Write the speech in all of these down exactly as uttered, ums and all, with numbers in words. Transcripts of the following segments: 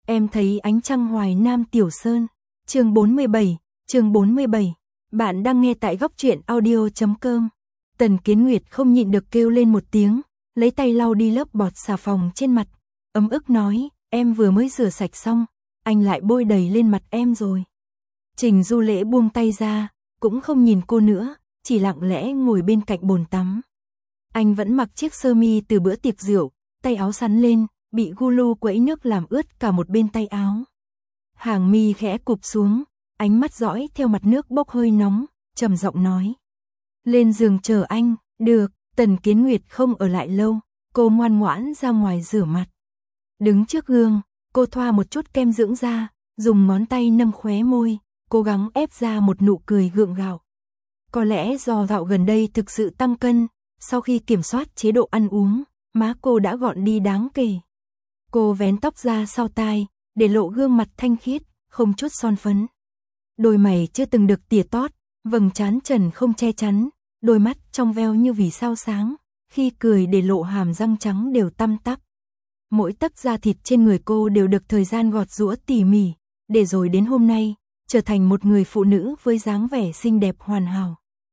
Em thấy ánh trăng Hoài Nam Tiểu Sơn. Chương bốn mươi bảy, chương bốn mươi bảy. Bạn đang nghe tại góc truyện audio chấm com. Tần Kiến Nguyệt không nhịn được kêu lên một tiếng, lấy tay lau đi lớp bọt xà phòng trên mặt, ấm ức nói, em vừa mới rửa sạch xong, anh lại bôi đầy lên mặt em rồi. Trình Du Lễ buông tay ra, cũng không nhìn cô nữa, chỉ lặng lẽ ngồi bên cạnh bồn tắm. Anh vẫn mặc chiếc sơ mi từ bữa tiệc rượu, tay áo sắn lên, bị Gulu quẫy nước làm ướt cả một bên tay áo. Hàng mi khẽ cụp xuống, ánh mắt dõi theo mặt nước bốc hơi nóng, trầm giọng nói. Lên giường chờ anh, được. Tần Kiến Nguyệt không ở lại lâu, cô ngoan ngoãn ra ngoài rửa mặt. Đứng trước gương, cô thoa một chút kem dưỡng da, dùng ngón tay nâng khóe môi, cố gắng ép ra một nụ cười gượng gạo. Có lẽ do gạo gần đây thực sự tăng cân, sau khi kiểm soát chế độ ăn uống, má cô đã gọn đi đáng kể. Cô vén tóc ra sau tai, để lộ gương mặt thanh khiết, không chút son phấn. Đôi mày chưa từng được tỉa tót, vầng trán trần không che chắn, đôi mắt trong veo như vì sao sáng, khi cười để lộ hàm răng trắng đều tăm tắp. Mỗi tấc da thịt trên người cô đều được thời gian gọt giũa tỉ mỉ, để rồi đến hôm nay, trở thành một người phụ nữ với dáng vẻ xinh đẹp hoàn hảo.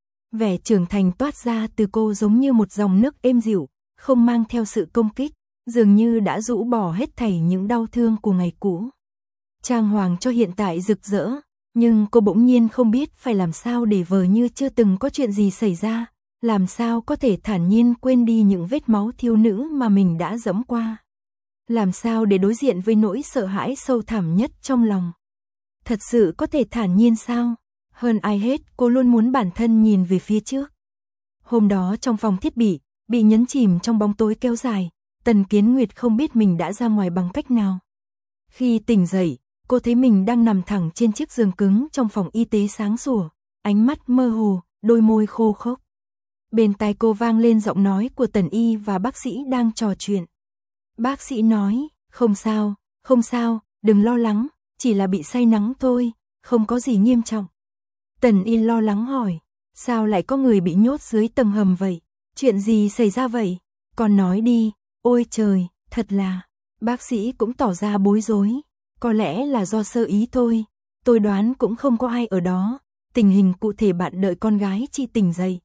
Vẻ trưởng thành toát ra từ cô giống như một dòng nước êm dịu, không mang theo sự công kích, dường như đã rũ bỏ hết thảy những đau thương của ngày cũ. Trang hoàng cho hiện tại rực rỡ, nhưng cô bỗng nhiên không biết phải làm sao để vờ như chưa từng có chuyện gì xảy ra, làm sao có thể thản nhiên quên đi những vết máu thiếu nữ mà mình đã dẫm qua. Làm sao để đối diện với nỗi sợ hãi sâu thẳm nhất trong lòng. Thật sự có thể thản nhiên sao? Hơn ai hết, cô luôn muốn bản thân nhìn về phía trước. Hôm đó trong phòng thiết bị, bị nhấn chìm trong bóng tối kéo dài, Tần Kiến Nguyệt không biết mình đã ra ngoài bằng cách nào. Khi tỉnh dậy, cô thấy mình đang nằm thẳng trên chiếc giường cứng trong phòng y tế sáng sủa, ánh mắt mơ hồ, đôi môi khô khốc. Bên tai cô vang lên giọng nói của Tần Y và bác sĩ đang trò chuyện. Bác sĩ nói, không sao, không sao, đừng lo lắng, chỉ là bị say nắng thôi, không có gì nghiêm trọng. Tần Y lo lắng hỏi, sao lại có người bị nhốt dưới tầng hầm vậy? Chuyện gì xảy ra vậy? Con nói đi, ôi trời, thật là... Bác sĩ cũng tỏ ra bối rối. Có lẽ là do sơ ý thôi, tôi đoán cũng không có ai ở đó, tình hình cụ thể bạn đợi con gái chị tỉnh dậy.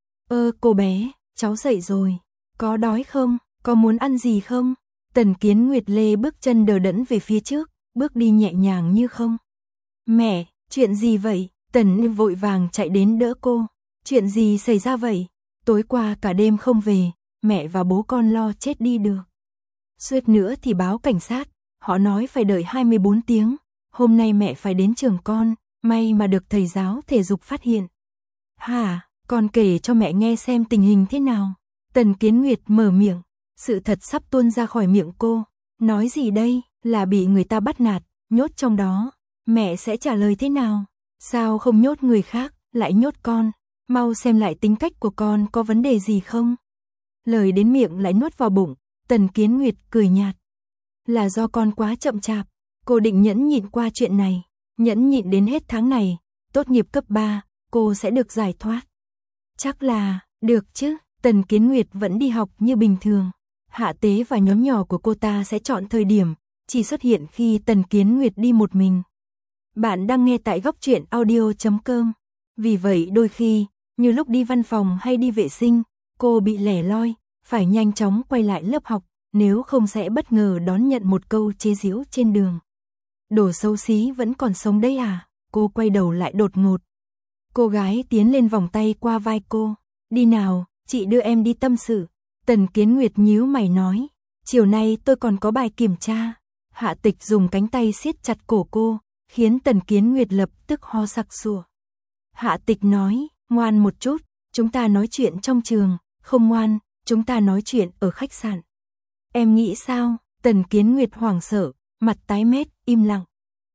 Ơ cô bé, cháu dậy rồi, có đói không, có muốn ăn gì không? Tần Kiến Nguyệt lê bước chân đờ đẫn về phía trước, bước đi nhẹ nhàng như không. Mẹ, chuyện gì vậy? Tần vội vàng chạy đến đỡ cô. Chuyện gì xảy ra vậy? Tối qua cả đêm không về, mẹ và bố con lo chết đi được. Suýt nữa thì báo cảnh sát. Họ nói phải đợi hai mươi bốn tiếng, hôm nay mẹ phải đến trường con, may mà được thầy giáo thể dục phát hiện. Hả, con kể cho mẹ nghe xem tình hình thế nào. Tần Kiến Nguyệt mở miệng, sự thật sắp tuôn ra khỏi miệng cô. Nói gì đây, là bị người ta bắt nạt, nhốt trong đó. Mẹ sẽ trả lời thế nào? Sao không nhốt người khác, lại nhốt con? Mau xem lại tính cách của con có vấn đề gì không? Lời đến miệng lại nuốt vào bụng, Tần Kiến Nguyệt cười nhạt. Là do con quá chậm chạp, cô định nhẫn nhịn qua chuyện này, nhẫn nhịn đến hết tháng này, tốt nghiệp cấp ba, cô sẽ được giải thoát. Chắc là, được chứ, Tần Kiến Nguyệt vẫn đi học như bình thường. Hạ Tế và nhóm nhỏ của cô ta sẽ chọn thời điểm, chỉ xuất hiện khi Tần Kiến Nguyệt đi một mình. Bạn đang nghe tại góc truyện audio chấm com. Vì vậy đôi khi, như lúc đi văn phòng hay đi vệ sinh, cô bị lẻ loi, phải nhanh chóng quay lại lớp học. Nếu không sẽ bất ngờ đón nhận một câu chế giễu trên đường. Đồ xấu xí vẫn còn sống đấy à? Cô quay đầu lại đột ngột. Cô gái tiến lên vòng tay qua vai cô. Đi nào, chị đưa em đi tâm sự. Tần Kiến Nguyệt nhíu mày nói. Chiều nay tôi còn có bài kiểm tra. Hạ Tịch dùng cánh tay siết chặt cổ cô, khiến Tần Kiến Nguyệt lập tức ho sặc sụa. Hạ Tịch nói, ngoan một chút, chúng ta nói chuyện trong trường, không ngoan, chúng ta nói chuyện ở khách sạn. Em nghĩ sao? Tần Kiến Nguyệt hoảng sợ, mặt tái mét, im lặng.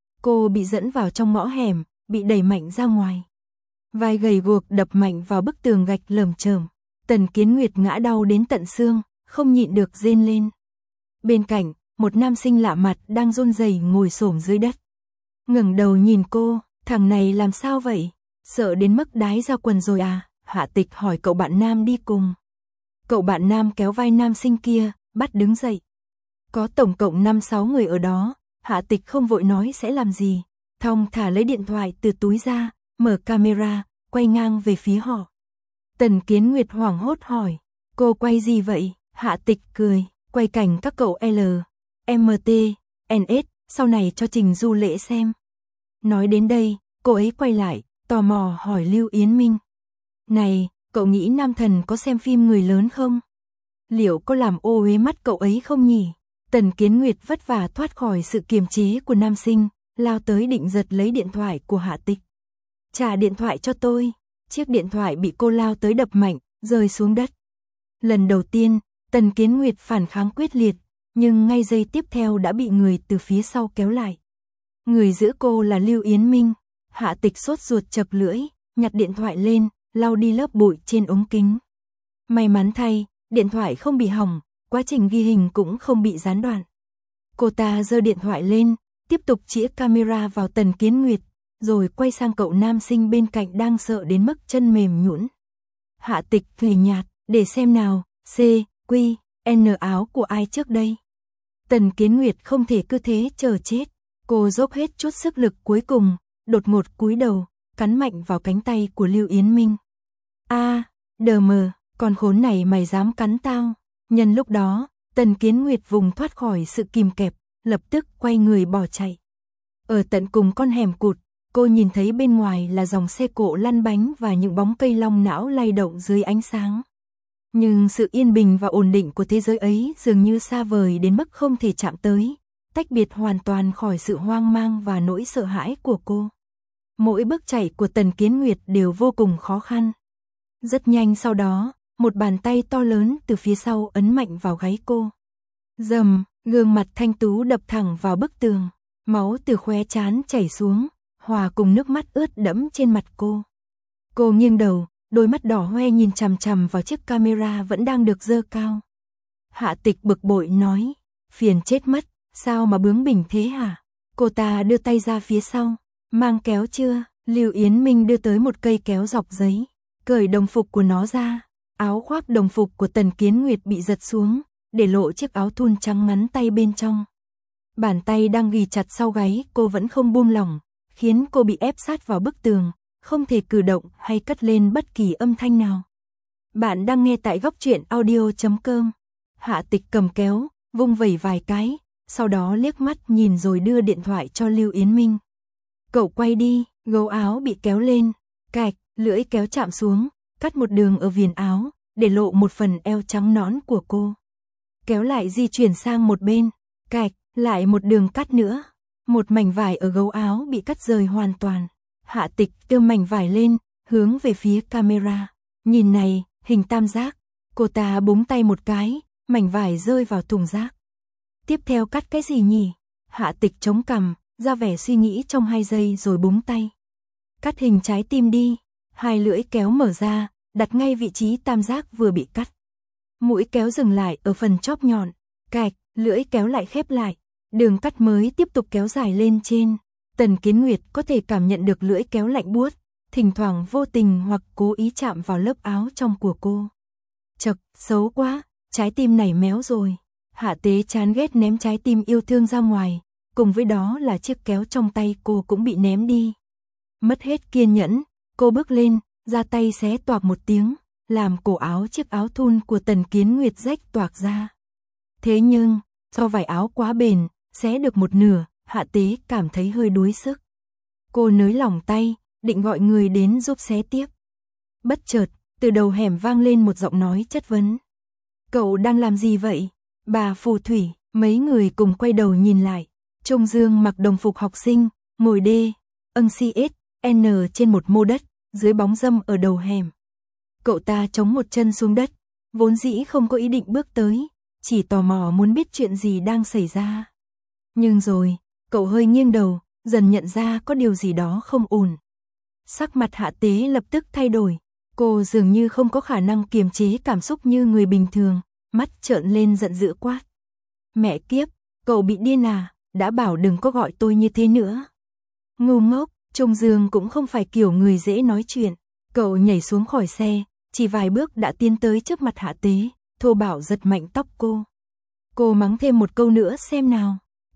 Cô bị dẫn vào trong ngõ hẻm, bị đẩy mạnh ra ngoài. Vai gầy guộc đập mạnh vào bức tường gạch lởm chởm. Tần Kiến Nguyệt ngã đau đến tận xương, không nhịn được rên lên. Bên cạnh, một nam sinh lạ mặt đang run rẩy ngồi xổm dưới đất. Ngẩng đầu nhìn cô, thằng này làm sao vậy? Sợ đến mức đái ra quần rồi à? Hạ Tịch hỏi cậu bạn nam đi cùng. Cậu bạn nam kéo vai nam sinh kia, bắt đứng dậy. Có tổng cộng năm sáu người ở đó, Hạ Tịch không vội nói sẽ làm gì, thong thả lấy điện thoại từ túi ra, mở camera, quay ngang về phía họ. Tần Kiến Nguyệt hoảng hốt hỏi, cô quay gì vậy? Hạ Tịch cười, quay cảnh các cậu L, M T, N S, sau này cho Trình Du Lễ xem. Nói đến đây, cô ấy quay lại, tò mò hỏi Lưu Yến Minh. Này, cậu nghĩ nam thần có xem phim người lớn không? Liệu có làm ô uế mắt cậu ấy không nhỉ? Tần Kiến Nguyệt vất vả thoát khỏi sự kiềm chế của nam sinh, lao tới định giật lấy điện thoại của Hạ Tịch. Trả điện thoại cho tôi. Chiếc điện thoại bị cô lao tới đập mạnh, rơi xuống đất. Lần đầu tiên, Tần Kiến Nguyệt phản kháng quyết liệt, nhưng ngay giây tiếp theo đã bị người từ phía sau kéo lại. Người giữ cô là Lưu Yến Minh. Hạ Tịch sốt ruột chật lưỡi, nhặt điện thoại lên, lau đi lớp bụi trên ống kính. May mắn thay, điện thoại không bị hỏng, quá trình ghi hình cũng không bị gián đoạn. Cô ta giơ điện thoại lên, tiếp tục chĩa camera vào Tần Kiến Nguyệt, rồi quay sang cậu nam sinh bên cạnh đang sợ đến mức chân mềm nhũn. Hạ Tịch cười nhạt, để xem nào, C, Q, N áo của ai trước đây. Tần Kiến Nguyệt không thể cứ thế chờ chết, cô dốc hết chút sức lực cuối cùng, đột ngột cúi đầu, cắn mạnh vào cánh tay của Lưu Yến Minh. A, đờ mờ, con khốn này mày dám cắn tao. Nhân lúc đó, Tần Kiến Nguyệt vùng thoát khỏi sự kìm kẹp, lập tức quay người bỏ chạy. Ở tận cùng con hẻm cụt, cô nhìn thấy bên ngoài là dòng xe cộ lăn bánh và những bóng cây long não lay động dưới ánh sáng. Nhưng sự yên bình và ổn định của thế giới ấy dường như xa vời đến mức không thể chạm tới, tách biệt hoàn toàn khỏi sự hoang mang và nỗi sợ hãi của cô. Mỗi bước chạy của Tần Kiến Nguyệt đều vô cùng khó khăn. Rất nhanh sau đó, một bàn tay to lớn từ phía sau ấn mạnh vào gáy cô. Rầm, gương mặt thanh tú đập thẳng vào bức tường, máu từ khóe trán chảy xuống, hòa cùng nước mắt ướt đẫm trên mặt cô. Cô nghiêng đầu, đôi mắt đỏ hoe nhìn chằm chằm vào chiếc camera vẫn đang được giơ cao. Hạ Tịch bực bội nói, phiền chết mất, sao mà bướng bỉnh thế hả? Cô ta đưa tay ra phía sau, mang kéo chưa? Lưu Yến Minh đưa tới một cây kéo dọc giấy, cởi đồng phục của nó ra. Áo khoác đồng phục của Tần Kiến Nguyệt bị giật xuống, để lộ chiếc áo thun trắng ngắn tay bên trong. Bàn tay đang ghì chặt sau gáy cô vẫn không buông lỏng, khiến cô bị ép sát vào bức tường, không thể cử động hay cất lên bất kỳ âm thanh nào. Bạn đang nghe tại góc truyện audio chấm com. Hạ Tịch cầm kéo, vung vẩy vài cái, sau đó liếc mắt nhìn rồi đưa điện thoại cho Lưu Yến Minh. Cậu quay đi, gấu áo bị kéo lên, cạch, lưỡi kéo chạm xuống, cắt một đường ở viền áo, để lộ một phần eo trắng nõn của cô. Kéo lại di chuyển sang một bên, cạch, lại một đường cắt nữa. Một mảnh vải ở gấu áo bị cắt rời hoàn toàn. Hạ Tịch đưa mảnh vải lên, hướng về phía camera. Nhìn này, hình tam giác. Cô ta búng tay một cái, mảnh vải rơi vào thùng rác. Tiếp theo cắt cái gì nhỉ? Hạ Tịch chống cằm, ra vẻ suy nghĩ trong hai giây rồi búng tay. Cắt hình trái tim đi. Hai lưỡi kéo mở ra, đặt ngay vị trí tam giác vừa bị cắt. Mũi kéo dừng lại ở phần chóp nhọn, cạch, lưỡi kéo lại khép lại. Đường cắt mới tiếp tục kéo dài lên trên. Tần Kiến Nguyệt có thể cảm nhận được lưỡi kéo lạnh buốt, thỉnh thoảng vô tình hoặc cố ý chạm vào lớp áo trong của cô. Chật, xấu quá, trái tim này méo rồi. Hạ Tế chán ghét ném trái tim yêu thương ra ngoài, cùng với đó là chiếc kéo trong tay cô cũng bị ném đi. Mất hết kiên nhẫn, cô bước lên, ra tay xé toạc một tiếng, làm cổ áo chiếc áo thun của Tần Kiến Nguyệt rách toạc ra. Thế nhưng, do vải áo quá bền, xé được một nửa, Hạ Tế cảm thấy hơi đuối sức. Cô nới lỏng tay, định gọi người đến giúp xé tiếp. Bất chợt, từ đầu hẻm vang lên một giọng nói chất vấn. Cậu đang làm gì vậy? Bà phù thủy, mấy người cùng quay đầu nhìn lại. Trông Dương mặc đồng phục học sinh, ngồi D, âng xê ét, N trên một mô đất, dưới bóng râm ở đầu hẻm. Cậu ta chống một chân xuống đất, vốn dĩ không có ý định bước tới, chỉ tò mò muốn biết chuyện gì đang xảy ra. Nhưng rồi, cậu hơi nghiêng đầu, dần nhận ra có điều gì đó không ổn. Sắc mặt Hạ Tế lập tức thay đổi, cô dường như không có khả năng kiềm chế cảm xúc như người bình thường, mắt trợn lên giận dữ quát. Mẹ kiếp, cậu bị điên à, đã bảo đừng có gọi tôi như thế nữa. Ngu ngốc, Trung Dương cũng không phải kiểu người dễ nói chuyện, cậu nhảy xuống khỏi xe, chỉ vài bước đã tiến tới trước mặt Hạ Tế, thô bạo giật mạnh tóc cô. Cô mắng thêm một câu nữa xem nào.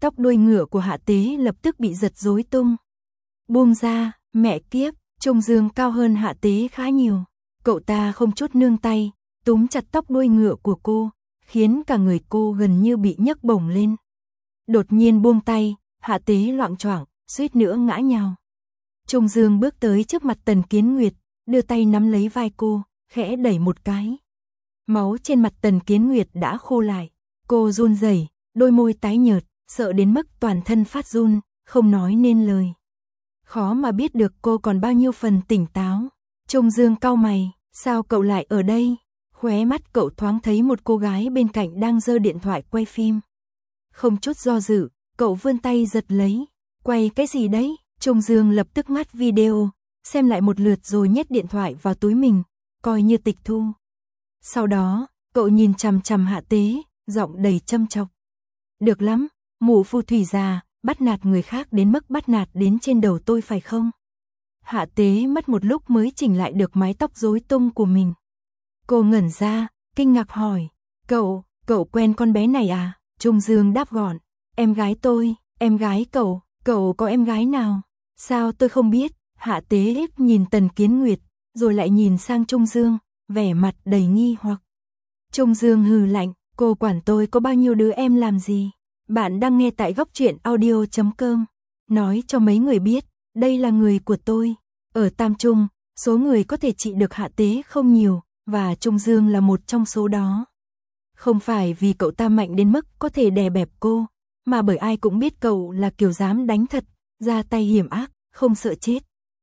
Tóc đuôi ngựa của Hạ Tế lập tức bị giật rối tung. Buông ra, mẹ kiếp, Trung Dương cao hơn Hạ Tế khá nhiều. Cậu ta không chút nương tay, túm chặt tóc đuôi ngựa của cô, khiến cả người cô gần như bị nhấc bổng lên. Đột nhiên buông tay, Hạ Tế loạng choạng, suýt nữa ngã nhào. Trung Dương bước tới trước mặt Tần Kiến Nguyệt, đưa tay nắm lấy vai cô, khẽ đẩy một cái. Máu trên mặt Tần Kiến Nguyệt đã khô lại, cô run rẩy, đôi môi tái nhợt, sợ đến mức toàn thân phát run, không nói nên lời. Khó mà biết được cô còn bao nhiêu phần tỉnh táo. Trung Dương cau mày, sao cậu lại ở đây? Khóe mắt cậu thoáng thấy một cô gái bên cạnh đang giơ điện thoại quay phim. Không chút do dự, cậu vươn tay giật lấy. Quay cái gì đấy? Trung Dương lập tức ngắt video, xem lại một lượt rồi nhét điện thoại vào túi mình, coi như tịch thu. Sau đó, cậu nhìn chằm chằm Hạ Tế, giọng đầy châm chọc. Được lắm, mụ phù thủy già, bắt nạt người khác đến mức bắt nạt đến trên đầu tôi phải không? Hạ Tế mất một lúc mới chỉnh lại được mái tóc rối tung của mình. Cô ngẩn ra, kinh ngạc hỏi, cậu, cậu quen con bé này à? Trung Dương đáp gọn, em gái tôi, em gái cậu, cậu có em gái nào? Sao tôi không biết? Hạ Tế híp nhìn Tần Kiến Nguyệt, rồi lại nhìn sang Trung Dương, vẻ mặt đầy nghi hoặc. Trung Dương hừ lạnh, cô quản tôi có bao nhiêu đứa em làm gì? Bạn đang nghe tại góc truyện audio chấm com. Nói cho mấy người biết, đây là người của tôi. Ở Tam Trung, số người có thể trị được Hạ Tế không nhiều, và Trung Dương là một trong số đó. Không phải vì cậu ta mạnh đến mức có thể đè bẹp cô, mà bởi ai cũng biết cậu là kiểu dám đánh thật, ra tay hiểm ác, không sợ chết.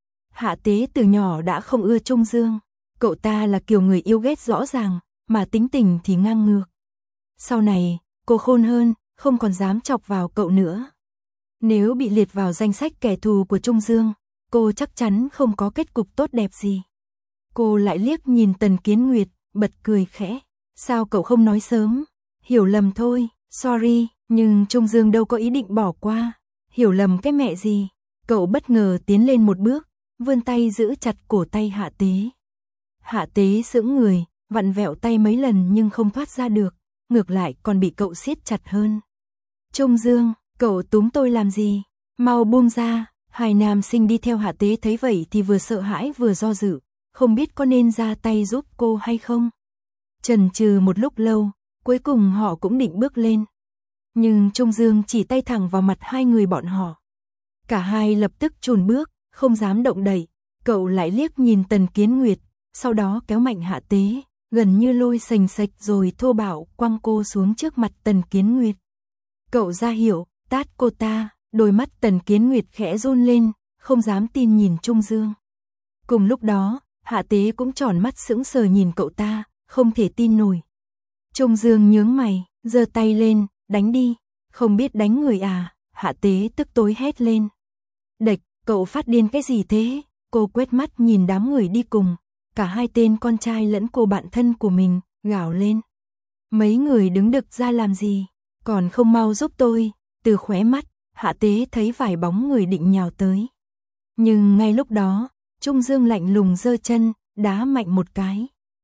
Hạ Tế từ nhỏ đã không ưa Trung Dương. Cậu ta là kiểu người yêu ghét rõ ràng, mà tính tình thì ngang ngược. Sau này, cô khôn hơn, không còn dám chọc vào cậu nữa. Nếu bị liệt vào danh sách kẻ thù của Trung Dương, cô chắc chắn không có kết cục tốt đẹp gì. Cô lại liếc nhìn Tần Kiến Nguyệt, bật cười khẽ. Sao cậu không nói sớm? Hiểu lầm thôi, sorry, nhưng Trung Dương đâu có ý định bỏ qua. Hiểu lầm cái mẹ gì? Cậu bất ngờ tiến lên một bước, vươn tay giữ chặt cổ tay Hạ Tế. Hạ Tế sững người, vặn vẹo tay mấy lần nhưng không thoát ra được, ngược lại còn bị cậu siết chặt hơn. Trung Dương, cậu túm tôi làm gì? Mau buông ra. Hai nam sinh đi theo Hạ Tế thấy vậy thì vừa sợ hãi vừa do dự, không biết có nên ra tay giúp cô hay không. Chần chừ một lúc lâu, cuối cùng họ cũng định bước lên. Nhưng Trung Dương chỉ tay thẳng vào mặt hai người bọn họ. Cả hai lập tức chùn bước, không dám động đậy. Cậu lại liếc nhìn Tần Kiến Nguyệt, sau đó kéo mạnh Hạ Tế, gần như lôi sành sạch rồi thô bạo quăng cô xuống trước mặt Tần Kiến Nguyệt. Cậu ra hiệu, tát cô ta, đôi mắt Tần Kiến Nguyệt khẽ run lên, không dám tin nhìn Trung Dương. Cùng lúc đó, Hạ Tế cũng tròn mắt sững sờ nhìn cậu ta, không thể tin nổi. Trung Dương nhướng mày, giơ tay lên, đánh đi, không biết đánh người à? Hạ Tế tức tối hét lên. Địch, cậu phát điên cái gì thế? Cô quét mắt nhìn đám người đi cùng, cả hai tên con trai lẫn cô bạn thân của mình, gào lên. Mấy người đứng đực ra làm gì? Còn không mau giúp tôi? Từ khóe mắt, Hạ Tế thấy vài bóng người định nhào tới. Nhưng ngay lúc đó, Trung Dương lạnh lùng giơ chân, đá mạnh một cái.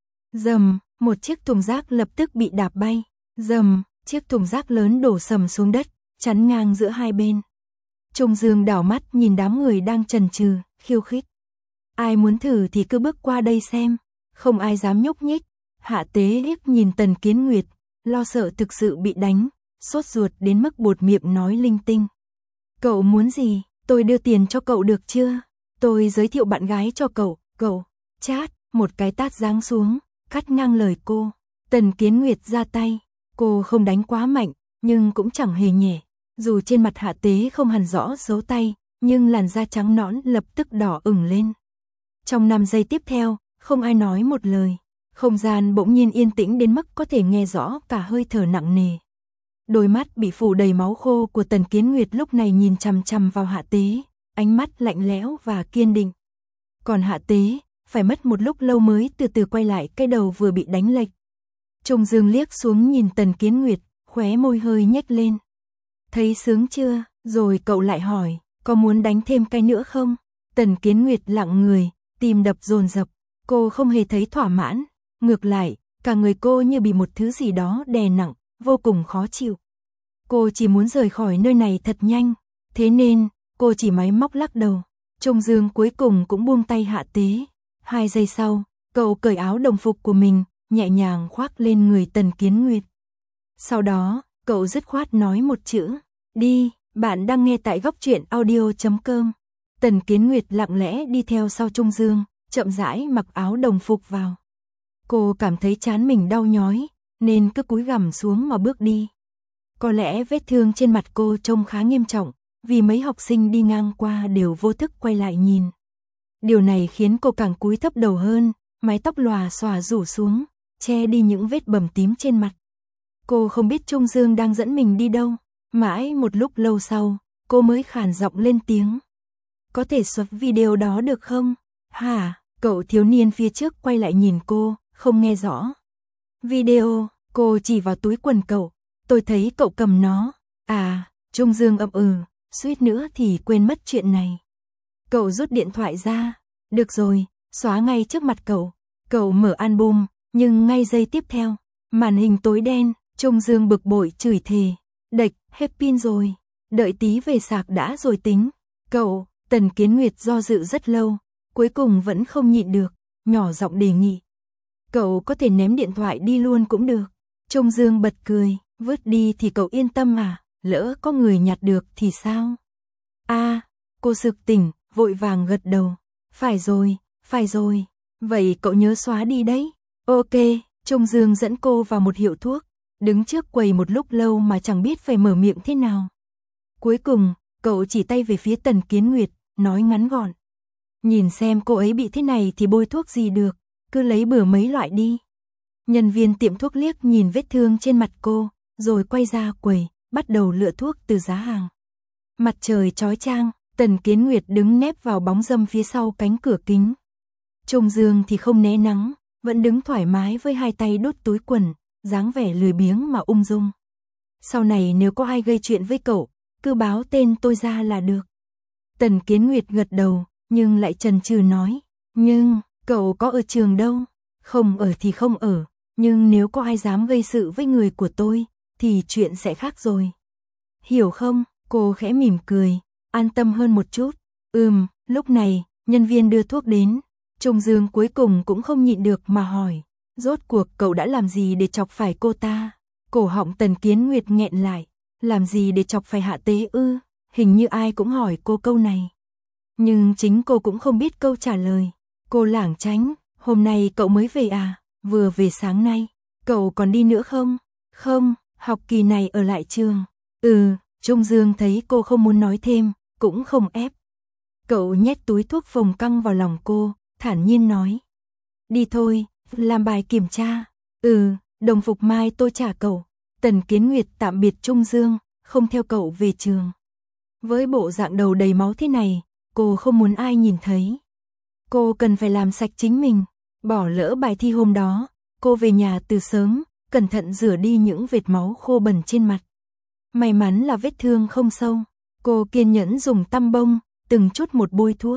Dầm, một chiếc thùng rác lập tức bị đạp bay. Dầm, chiếc thùng rác lớn đổ sầm xuống đất, chắn ngang giữa hai bên. Trung Dương đảo mắt nhìn đám người đang chần chừ, khiêu khích. Ai muốn thử thì cứ bước qua đây xem. Không ai dám nhúc nhích. Hạ Tế liếc nhìn Tần Kiến Nguyệt, lo sợ thực sự bị đánh, sốt ruột đến mức buột miệng nói linh tinh. Cậu muốn gì? Tôi đưa tiền cho cậu được chưa? Tôi giới thiệu bạn gái cho cậu. Cậu, chát, một cái tát giáng xuống, cắt ngang lời cô. Tần Kiến Nguyệt ra tay. Cô không đánh quá mạnh, nhưng cũng chẳng hề nhẹ. Dù trên mặt Hạ Tế không hẳn rõ dấu tay, nhưng làn da trắng nõn lập tức đỏ ửng lên. Trong năm giây tiếp theo, không ai nói một lời. Không gian bỗng nhiên yên tĩnh đến mức có thể nghe rõ cả hơi thở nặng nề. Đôi mắt bị phủ đầy máu khô của Tần Kiến Nguyệt lúc này nhìn chằm chằm vào Hạ Tế, ánh mắt lạnh lẽo và kiên định. Còn Hạ Tế, phải mất một lúc lâu mới từ từ quay lại cái đầu vừa bị đánh lệch. Trung Dương liếc xuống nhìn Tần Kiến Nguyệt, khóe môi hơi nhếch lên. Thấy sướng chưa? Rồi cậu lại hỏi, có muốn đánh thêm cái nữa không? Tần Kiến Nguyệt lặng người, tim đập dồn dập. Cô không hề thấy thỏa mãn. Ngược lại, cả người cô như bị một thứ gì đó đè nặng, vô cùng khó chịu. Cô chỉ muốn rời khỏi nơi này thật nhanh, thế nên, cô chỉ máy móc lắc đầu. Trung Dương cuối cùng cũng buông tay hạ tế. Hai giây sau, cậu cởi áo đồng phục của mình, nhẹ nhàng khoác lên người Tần Kiến Nguyệt. Sau đó, cậu dứt khoát nói một chữ, đi. Bạn đang nghe tại góc truyện audio chấm com. Tần Kiến Nguyệt lặng lẽ đi theo sau Trung Dương, chậm rãi mặc áo đồng phục vào. Cô cảm thấy trán mình đau nhói, nên cứ cúi gằm xuống mà bước đi. Có lẽ vết thương trên mặt cô trông khá nghiêm trọng, vì mấy học sinh đi ngang qua đều vô thức quay lại nhìn. Điều này khiến cô càng cúi thấp đầu hơn, mái tóc lòa xòa rủ xuống, che đi những vết bầm tím trên mặt. Cô không biết Trung Dương đang dẫn mình đi đâu, mãi một lúc lâu sau, cô mới khàn giọng lên tiếng. Có thể xuất video đó được không? Hả? Cậu thiếu niên phía trước quay lại nhìn cô, không nghe rõ. Video, cô chỉ vào túi quần cậu, tôi thấy cậu cầm nó. À, Trung Dương ậm ừ, suýt nữa thì quên mất chuyện này. Cậu rút điện thoại ra, được rồi, xóa ngay trước mặt cậu. Cậu mở album, nhưng ngay giây tiếp theo, màn hình tối đen, Trung Dương bực bội chửi thề. Đệch, hết pin rồi, đợi tí về sạc đã rồi tính. Cậu, Tần Kiến Nguyệt do dự rất lâu, cuối cùng vẫn không nhịn được, nhỏ giọng đề nghị. Cậu có thể ném điện thoại đi luôn cũng được. Trung Dương bật cười, vứt đi thì cậu yên tâm à, lỡ có người nhặt được thì sao? À, cô sực tỉnh, vội vàng gật đầu. Phải rồi, phải rồi, vậy cậu nhớ xóa đi đấy. Ok, Trung Dương dẫn cô vào một hiệu thuốc, đứng trước quầy một lúc lâu mà chẳng biết phải mở miệng thế nào. Cuối cùng, cậu chỉ tay về phía Tần Kiến Nguyệt, nói ngắn gọn. Nhìn xem cô ấy bị thế này thì bôi thuốc gì được, cứ lấy bừa mấy loại đi. Nhân viên tiệm thuốc liếc nhìn vết thương trên mặt cô, rồi quay ra quầy, bắt đầu lựa thuốc từ giá hàng. Mặt trời chói chang, Tần Kiến Nguyệt đứng nép vào bóng râm phía sau cánh cửa kính. Trung Dương thì không né nắng, vẫn đứng thoải mái với hai tay đút túi quần, dáng vẻ lười biếng mà ung dung. Sau này nếu có ai gây chuyện với cậu, cứ báo tên tôi ra là được. Tần Kiến Nguyệt gật đầu, nhưng lại chần chừ nói, nhưng, cậu có ở trường đâu, không ở thì không ở, nhưng nếu có ai dám gây sự với người của tôi, thì chuyện sẽ khác rồi. Hiểu không? Cô khẽ mỉm cười, an tâm hơn một chút. Ừm, lúc này, nhân viên đưa thuốc đến, Trung Dương cuối cùng cũng không nhịn được mà hỏi, rốt cuộc cậu đã làm gì để chọc phải cô ta? Cổ họng Tần Kiến Nguyệt nghẹn lại, làm gì để chọc phải Hạ Tế ư? Hình như ai cũng hỏi cô câu này. Nhưng chính cô cũng không biết câu trả lời. Cô lảng tránh, hôm nay cậu mới về à? Vừa về sáng nay, cậu còn đi nữa không? Không, học kỳ này ở lại trường. Ừ, Trung Dương thấy cô không muốn nói thêm, cũng không ép. Cậu nhét túi thuốc phồng căng vào lòng cô, thản nhiên nói. Đi thôi, làm bài kiểm tra. Ừ, đồng phục mai tôi trả cậu. Tần Kiến Nguyệt tạm biệt Trung Dương, không theo cậu về trường. Với bộ dạng đầu đầy máu thế này, cô không muốn ai nhìn thấy. Cô cần phải làm sạch chính mình. Bỏ lỡ bài thi hôm đó, cô về nhà từ sớm, cẩn thận rửa đi những vệt máu khô bẩn trên mặt. May mắn là vết thương không sâu. Cô kiên nhẫn dùng tăm bông, từng chút một bôi thuốc.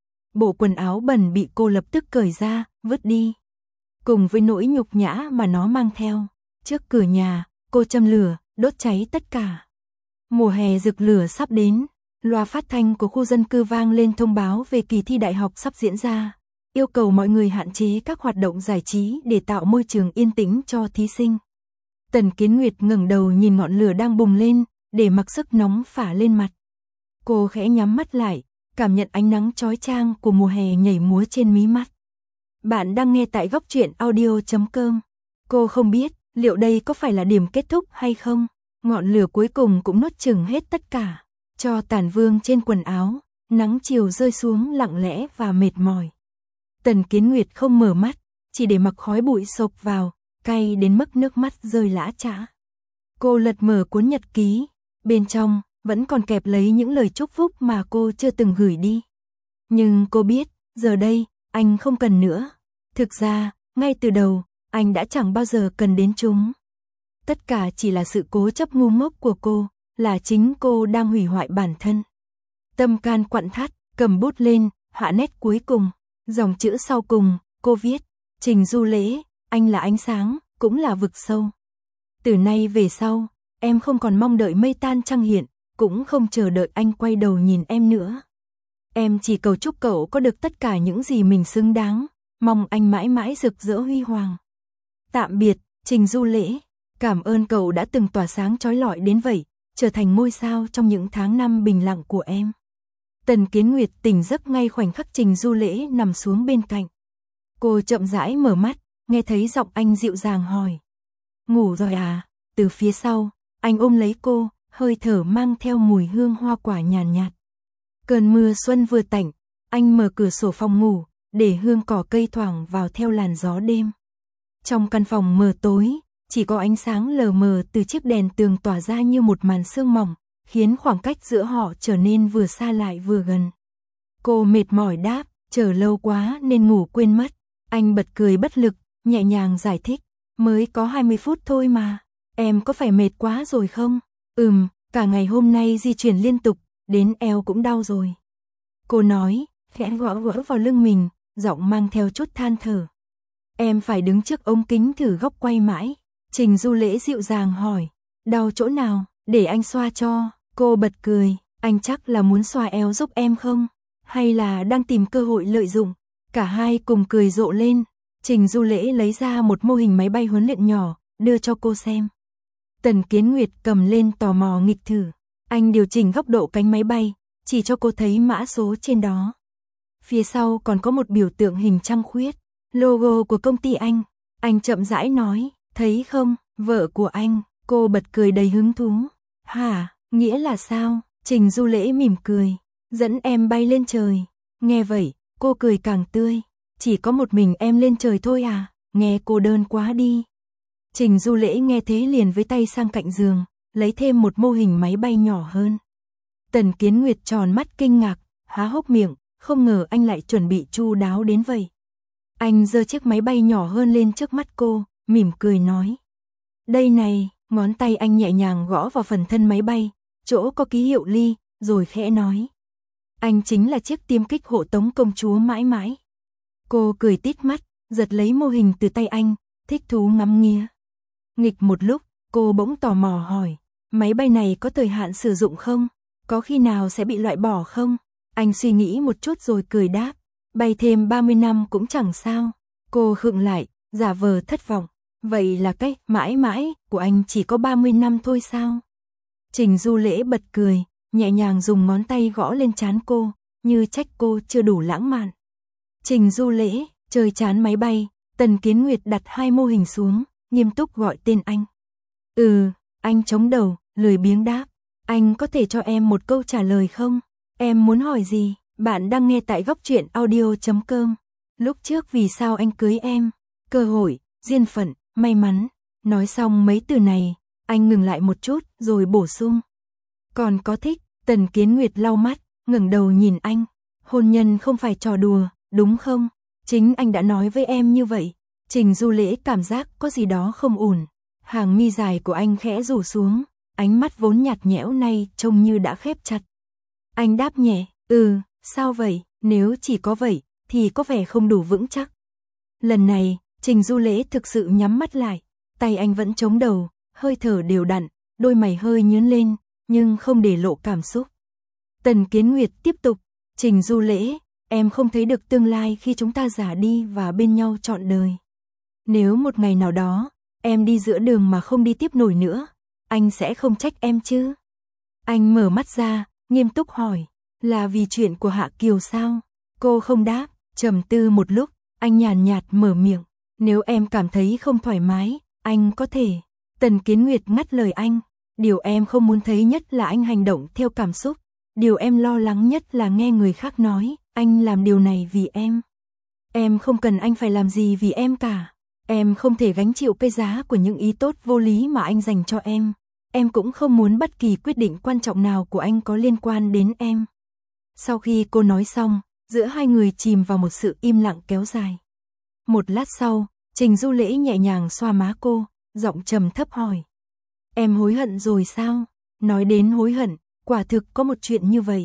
Bộ quần áo bẩn bị cô lập tức cởi ra, vứt đi. Cùng với nỗi nhục nhã mà nó mang theo. Trước cửa nhà, cô châm lửa, đốt cháy tất cả. Mùa hè rực lửa sắp đến, loa phát thanh của khu dân cư vang lên thông báo về kỳ thi đại học sắp diễn ra, yêu cầu mọi người hạn chế các hoạt động giải trí để tạo môi trường yên tĩnh cho thí sinh. Tần Kiến Nguyệt ngẩng đầu nhìn ngọn lửa đang bùng lên, để mặc sức nóng phả lên mặt. Cô khẽ nhắm mắt lại, cảm nhận ánh nắng chói chang của mùa hè nhảy múa trên mí mắt. Bạn đang nghe tại góc truyện audio chấm com. Cô không biết liệu đây có phải là điểm kết thúc hay không. Ngọn lửa cuối cùng cũng nuốt chửng hết tất cả, cho tàn vương trên quần áo, nắng chiều rơi xuống lặng lẽ và mệt mỏi. Tần Kiến Nguyệt không mở mắt, chỉ để mặc khói bụi xộc vào, cay đến mức nước mắt rơi lã chã. Cô lật mở cuốn nhật ký, bên trong vẫn còn kẹp lấy những lời chúc phúc mà cô chưa từng gửi đi. Nhưng cô biết, giờ đây, anh không cần nữa. Thực ra, ngay từ đầu, anh đã chẳng bao giờ cần đến chúng. Tất cả chỉ là sự cố chấp ngu ngốc của cô, là chính cô đang hủy hoại bản thân. Tâm can quặn thắt, cầm bút lên, họa nét cuối cùng. Dòng chữ sau cùng, cô viết, Trình Du Lễ, anh là ánh sáng, cũng là vực sâu. Từ nay về sau, em không còn mong đợi mây tan trăng hiện, cũng không chờ đợi anh quay đầu nhìn em nữa. Em chỉ cầu chúc cậu có được tất cả những gì mình xứng đáng, mong anh mãi mãi rực rỡ huy hoàng. Tạm biệt, Trình Du Lễ, cảm ơn cậu đã từng tỏa sáng chói lọi đến vậy, trở thành ngôi sao trong những tháng năm bình lặng của em. Tần Kiến Nguyệt tỉnh giấc ngay khoảnh khắc Trình Du Lễ nằm xuống bên cạnh. Cô chậm rãi mở mắt, nghe thấy giọng anh dịu dàng hỏi. Ngủ rồi à? Từ phía sau, anh ôm lấy cô, hơi thở mang theo mùi hương hoa quả nhàn nhạt, nhạt. Cơn mưa xuân vừa tạnh, anh mở cửa sổ phòng ngủ, để hương cỏ cây thoảng vào theo làn gió đêm. Trong căn phòng mờ tối, chỉ có ánh sáng lờ mờ từ chiếc đèn tường tỏa ra như một màn sương mỏng, khiến khoảng cách giữa họ trở nên vừa xa lại vừa gần. Cô mệt mỏi đáp, chờ lâu quá nên ngủ quên mất. Anh bật cười bất lực, nhẹ nhàng giải thích, mới có hai mươi phút thôi mà, em có phải mệt quá rồi không? Ừm, cả ngày hôm nay di chuyển liên tục, đến eo cũng đau rồi. Cô nói, khẽ gõ gõ vào lưng mình, giọng mang theo chút than thở. Em phải đứng trước ống kính thử góc quay mãi. Trình Du Lễ dịu dàng hỏi, đau chỗ nào, để anh xoa cho. Cô bật cười, anh chắc là muốn xoa eo giúp em không? Hay là đang tìm cơ hội lợi dụng? Cả hai cùng cười rộ lên. Trình Du Lễ lấy ra một mô hình máy bay huấn luyện nhỏ, đưa cho cô xem. Tần Kiến Nguyệt cầm lên tò mò nghịch thử. Anh điều chỉnh góc độ cánh máy bay, chỉ cho cô thấy mã số trên đó. Phía sau còn có một biểu tượng hình trăng khuyết, logo của công ty anh. Anh chậm rãi nói, thấy không, vợ của anh. Cô bật cười đầy hứng thú. Hả, nghĩa là sao? Trình Du Lễ mỉm cười, dẫn em bay lên trời. Nghe vậy, cô cười càng tươi. Chỉ có một mình em lên trời thôi à, nghe cô đơn quá đi. Trình Du Lễ nghe thế liền với tay sang cạnh giường, lấy thêm một mô hình máy bay nhỏ hơn. Tần Kiến Nguyệt tròn mắt kinh ngạc, há hốc miệng, không ngờ anh lại chuẩn bị chu đáo đến vậy. Anh giơ chiếc máy bay nhỏ hơn lên trước mắt cô, mỉm cười nói. Đây này, ngón tay anh nhẹ nhàng gõ vào phần thân máy bay, chỗ có ký hiệu ly, rồi khẽ nói. Anh chính là chiếc tiêm kích hộ tống công chúa mãi mãi. Cô cười tít mắt, giật lấy mô hình từ tay anh, thích thú ngắm nghía. Nghịch một lúc, cô bỗng tò mò hỏi, máy bay này có thời hạn sử dụng không? Có khi nào sẽ bị loại bỏ không? Anh suy nghĩ một chút rồi cười đáp, bay thêm ba mươi năm cũng chẳng sao. Cô khựng lại, giả vờ thất vọng. Vậy là cách mãi mãi của anh chỉ có ba mươi năm thôi sao? Trình Du Lễ bật cười, nhẹ nhàng dùng ngón tay gõ lên trán cô, như trách cô chưa đủ lãng mạn. Trình Du Lễ, chơi chán máy bay, Tần Kiến Nguyệt đặt hai mô hình xuống, nghiêm túc gọi tên anh. Ừ, anh chống đầu, lười biếng đáp. Anh có thể cho em một câu trả lời không? Em muốn hỏi gì? Bạn đang nghe tại góc truyện audio chấm com. Lúc trước vì sao anh cưới em? Cơ hội, duyên phận, may mắn. Nói xong mấy từ này, anh ngừng lại một chút rồi bổ sung. Còn có thích? Tần Kiến Nguyệt lau mắt, ngẩng đầu nhìn anh. Hôn nhân không phải trò đùa, đúng không? Chính anh đã nói với em như vậy. Trình Du Lễ cảm giác có gì đó không ổn. Hàng mi dài của anh khẽ rủ xuống, ánh mắt vốn nhạt nhẽo nay trông như đã khép chặt. Anh đáp nhẹ, ừ, sao vậy? Nếu chỉ có vậy, thì có vẻ không đủ vững chắc. Lần này, Trình Du Lễ thực sự nhắm mắt lại, tay anh vẫn chống đầu, hơi thở đều đặn, đôi mày hơi nhướng lên, nhưng không để lộ cảm xúc. Tần Kiến Nguyệt tiếp tục, Trình Du Lễ, em không thấy được tương lai khi chúng ta già đi và bên nhau trọn đời. Nếu một ngày nào đó, em đi giữa đường mà không đi tiếp nổi nữa, anh sẽ không trách em chứ? Anh mở mắt ra, nghiêm túc hỏi, là vì chuyện của Hạ Kiều sao? Cô không đáp, trầm tư một lúc, anh nhàn nhạt mở miệng, nếu em cảm thấy không thoải mái, anh có thể. Tần Kiến Nguyệt ngắt lời anh, điều em không muốn thấy nhất là anh hành động theo cảm xúc, điều em lo lắng nhất là nghe người khác nói, anh làm điều này vì em. Em không cần anh phải làm gì vì em cả. Em không thể gánh chịu cái giá của những ý tốt vô lý mà anh dành cho em. Em cũng không muốn bất kỳ quyết định quan trọng nào của anh có liên quan đến em. Sau khi cô nói xong, giữa hai người chìm vào một sự im lặng kéo dài. Một lát sau, Trình Du Lễ nhẹ nhàng xoa má cô, giọng trầm thấp hỏi. Em hối hận rồi sao? Nói đến hối hận, quả thực có một chuyện như vậy.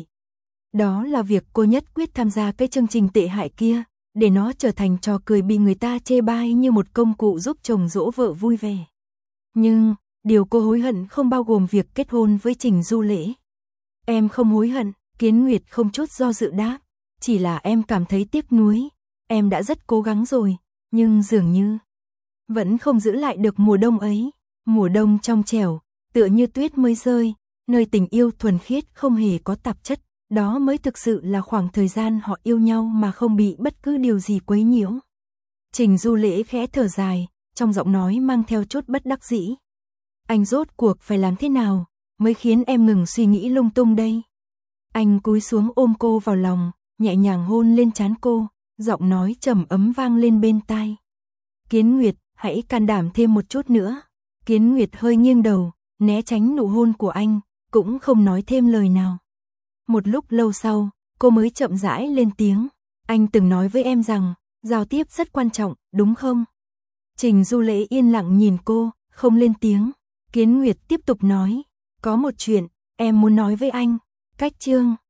Đó là việc cô nhất quyết tham gia cái chương trình tệ hại kia, để nó trở thành trò cười bị người ta chê bai như một công cụ giúp chồng dỗ vợ vui vẻ. Nhưng, Điều cô hối hận không bao gồm việc kết hôn với Trình Du Lễ. Em không hối hận, Kiến Nguyệt không chút do dự đáp. Chỉ là em cảm thấy tiếc nuối. Em đã rất cố gắng rồi, nhưng dường như vẫn không giữ lại được mùa đông ấy. Mùa đông trong trẻo, tựa như tuyết mới rơi, nơi tình yêu thuần khiết không hề có tạp chất. Đó mới thực sự là khoảng thời gian họ yêu nhau mà không bị bất cứ điều gì quấy nhiễu. Trình Du Lễ khẽ thở dài, trong giọng nói mang theo chút bất đắc dĩ. Anh rốt cuộc phải làm thế nào mới khiến em ngừng suy nghĩ lung tung đây? Anh cúi xuống ôm cô vào lòng, nhẹ nhàng hôn lên trán cô, giọng nói trầm ấm vang lên bên tai. Kiến Nguyệt, hãy can đảm thêm một chút nữa. Kiến Nguyệt hơi nghiêng đầu, né tránh nụ hôn của anh, cũng không nói thêm lời nào. Một lúc lâu sau, cô mới chậm rãi lên tiếng. Anh từng nói với em rằng, giao tiếp rất quan trọng, đúng không? Trình Du Lễ yên lặng nhìn cô, không lên tiếng. Kiến Nguyệt tiếp tục nói, có một chuyện, em muốn nói với anh. Cách chương